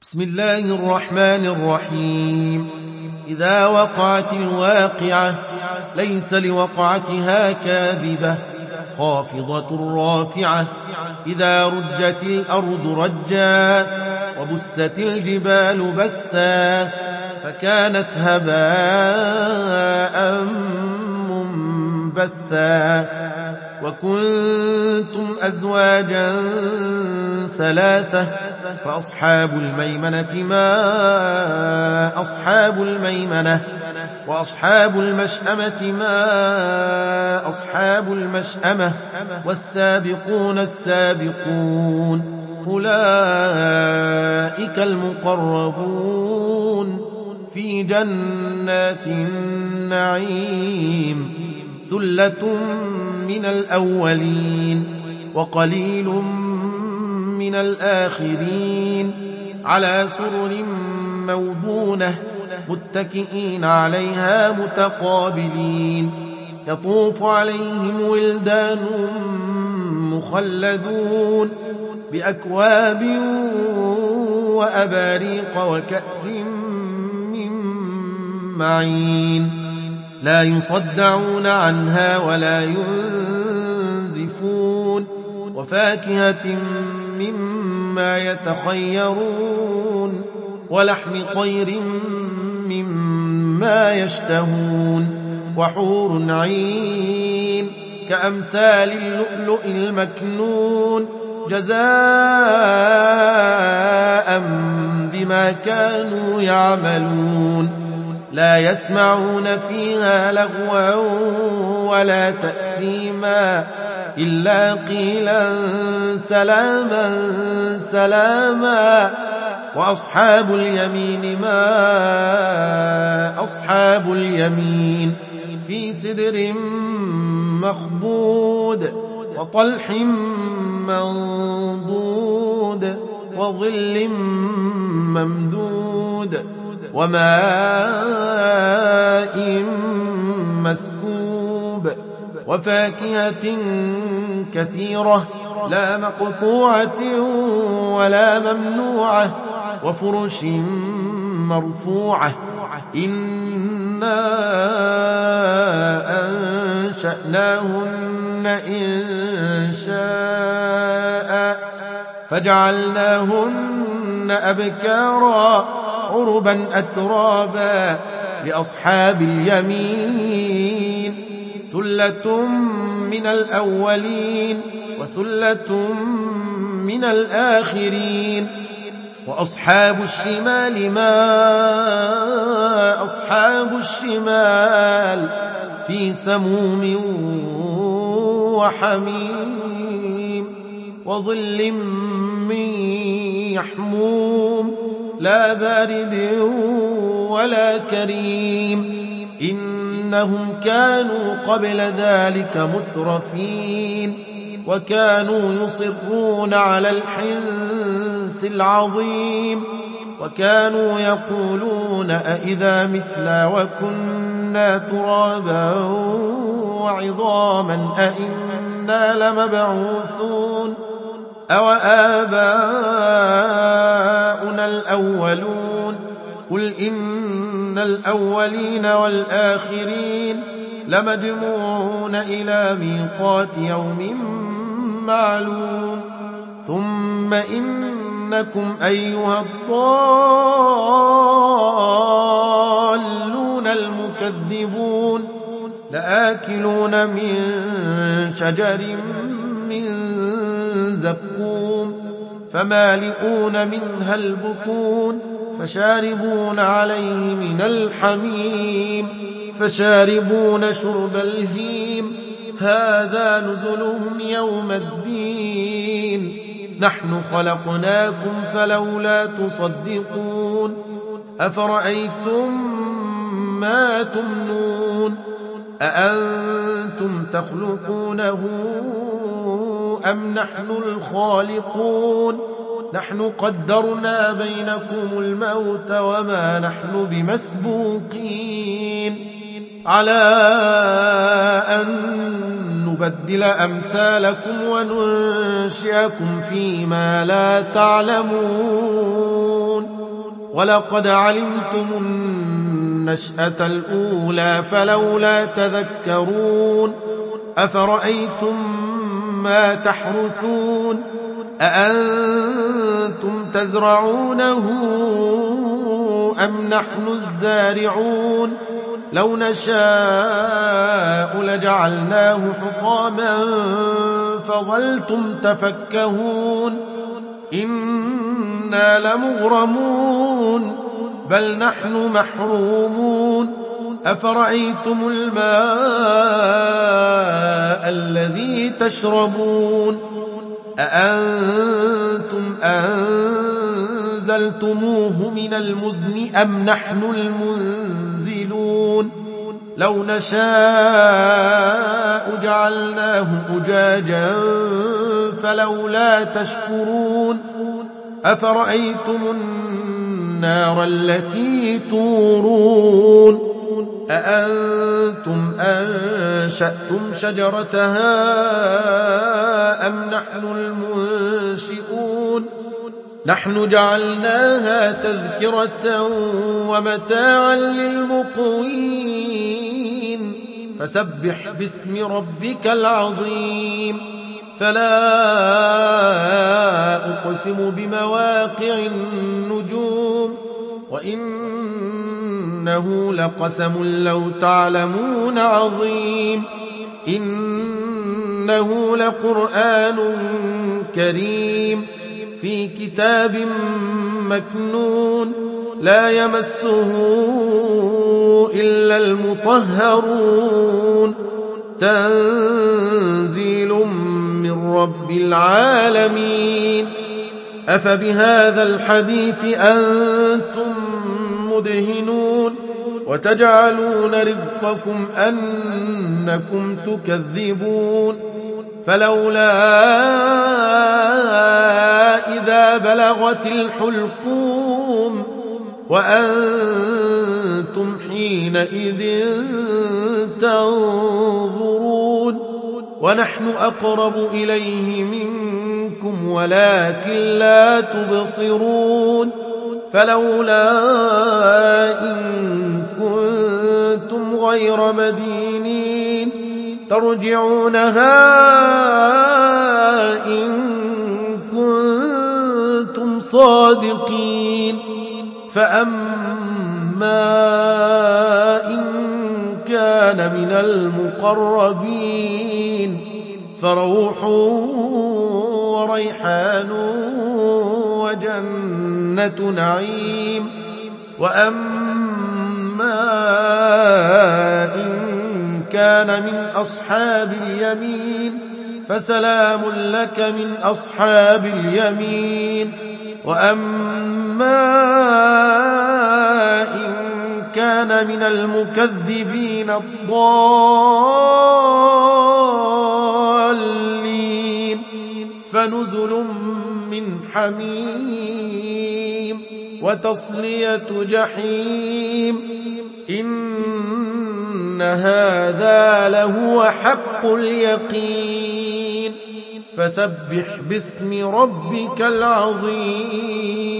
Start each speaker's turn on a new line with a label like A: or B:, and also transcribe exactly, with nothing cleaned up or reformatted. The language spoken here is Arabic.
A: بسم الله الرحمن الرحيم. إذا وقعت الواقعة ليس لوقعتها كاذبة خافضة رافعة. إذا رجت الأرض رجا وبست الجبال بسا فكانت هباء منبثا. وكنتم أزواجا ثلاثة فأصحاب الميمنة ما أصحاب الميمنة وأصحاب المشأمة ما أصحاب المشأمة والسابقون السابقون أولئك المقربون في جنات النعيم. ثلة من الأولين وقليل من الآخرين على سرر موضونة متكئين عليها متقابلين. يطوف عليهم ولدان مخلدون بأكواب وأباريق وكأس من معين لا يصدعون عنها ولا ينزفون. وفاكهة مما يتخيرون ولحم طير مما يشتهون. وحور عين كأمثال اللؤلؤ المكنون جزاء بما كانوا يعملون. لا يسمعون فيها لغوا ولا تأثيما إلا قيلا سلاما سلاما. وأصحاب اليمين ما أصحاب اليمين في سدر مخضود وطلح منضود وظل ممدود وماء مسكوب. وفاكهة كثيرة لا مقطوعة ولا ممنوعة وفرش مرفوعة. إنا أنشأناهن إن شاء فجعلناهن أبكارا عربا أترابا لأصحاب اليمين. ثلة من الأولين وثلة من الآخرين. وأصحاب الشمال ما أصحاب الشمال في سموم وحميم وظل من يحموم لا بارد ولا كريم. إنهم كانوا قبل ذلك مترفين وكانوا يصرون على الحنث العظيم وكانوا يقولون أئذا متنا وكنا ترابا وعظاما أئنا لمبعوثون أو آباؤنا الأولون. قل إن الأولين والآخرين لمجموعون إلى ميقات يوم معلوم. ثم إنكم أيها الضالون المكذبون لآكلون من شجر من زقوم فمالئون منها البطون فشاربون عليه من الحميم فشاربون شرب الهيم. هذا نزلهم يوم الدين. نحن خلقناكم فلولا تصدقون. أفرأيتم ما تمنون أأنتم تخلقونه أم نحن الخالقون. نحن قدرنا بينكم الموت وما نحن بمسبوقين على أن نبدل أمثالكم وننشئكم فيما لا تعلمون ولقد علمتم النشأة الأولى فلولا تذكرون أفرأيتم ما تحرثون أأنتم تزرعونه أم نحن الزارعون لو نشاء لجعلناه حطاما فظلتم تفكهون إنا لمغرمون بل نحن محرومون أفرأيتم الماء الذي تشربون أأنتم أنزلتموه من المزن أم نحن المنزلون لو نشاء جعلناه أجاجا فلولا تشكرون أفرأيتم النار التي تورون أأنتم أنشأتم شجرتها أم نحن المنشئون نحن جعلناها تذكرة ومتاعا للمقوين فسبح باسم ربك العظيم فلا أقسم بمواقع النجوم وإنه لقسم لو تعلمون عظيم إنه لقرآن كريم في كتاب مكنون لا يمسه إلا المطهرون تنزيل من رب العالمين أفبهذا الحديث أنتم مدهنون وتجعلون رزقكم أنكم تكذبون فلولا إذا بلغت الحلقوم وأنتم حينئذ تنظرون ونحن أقرب إليه منكم ولكن لا تبصرون فلولا إن كنتم غير مدينين ترجعونها إن كنتم صادقين فأما إن كان من المقربين فروح وريحان وجنة نعيم وأما إن كان من أصحاب اليمين فسلام لك من أصحاب اليمين وأما إن كان من المكذبين الضالين فنزل من حميم وتصلية جحيم إن هذا لهو حق اليقين فسبح باسم ربك العظيم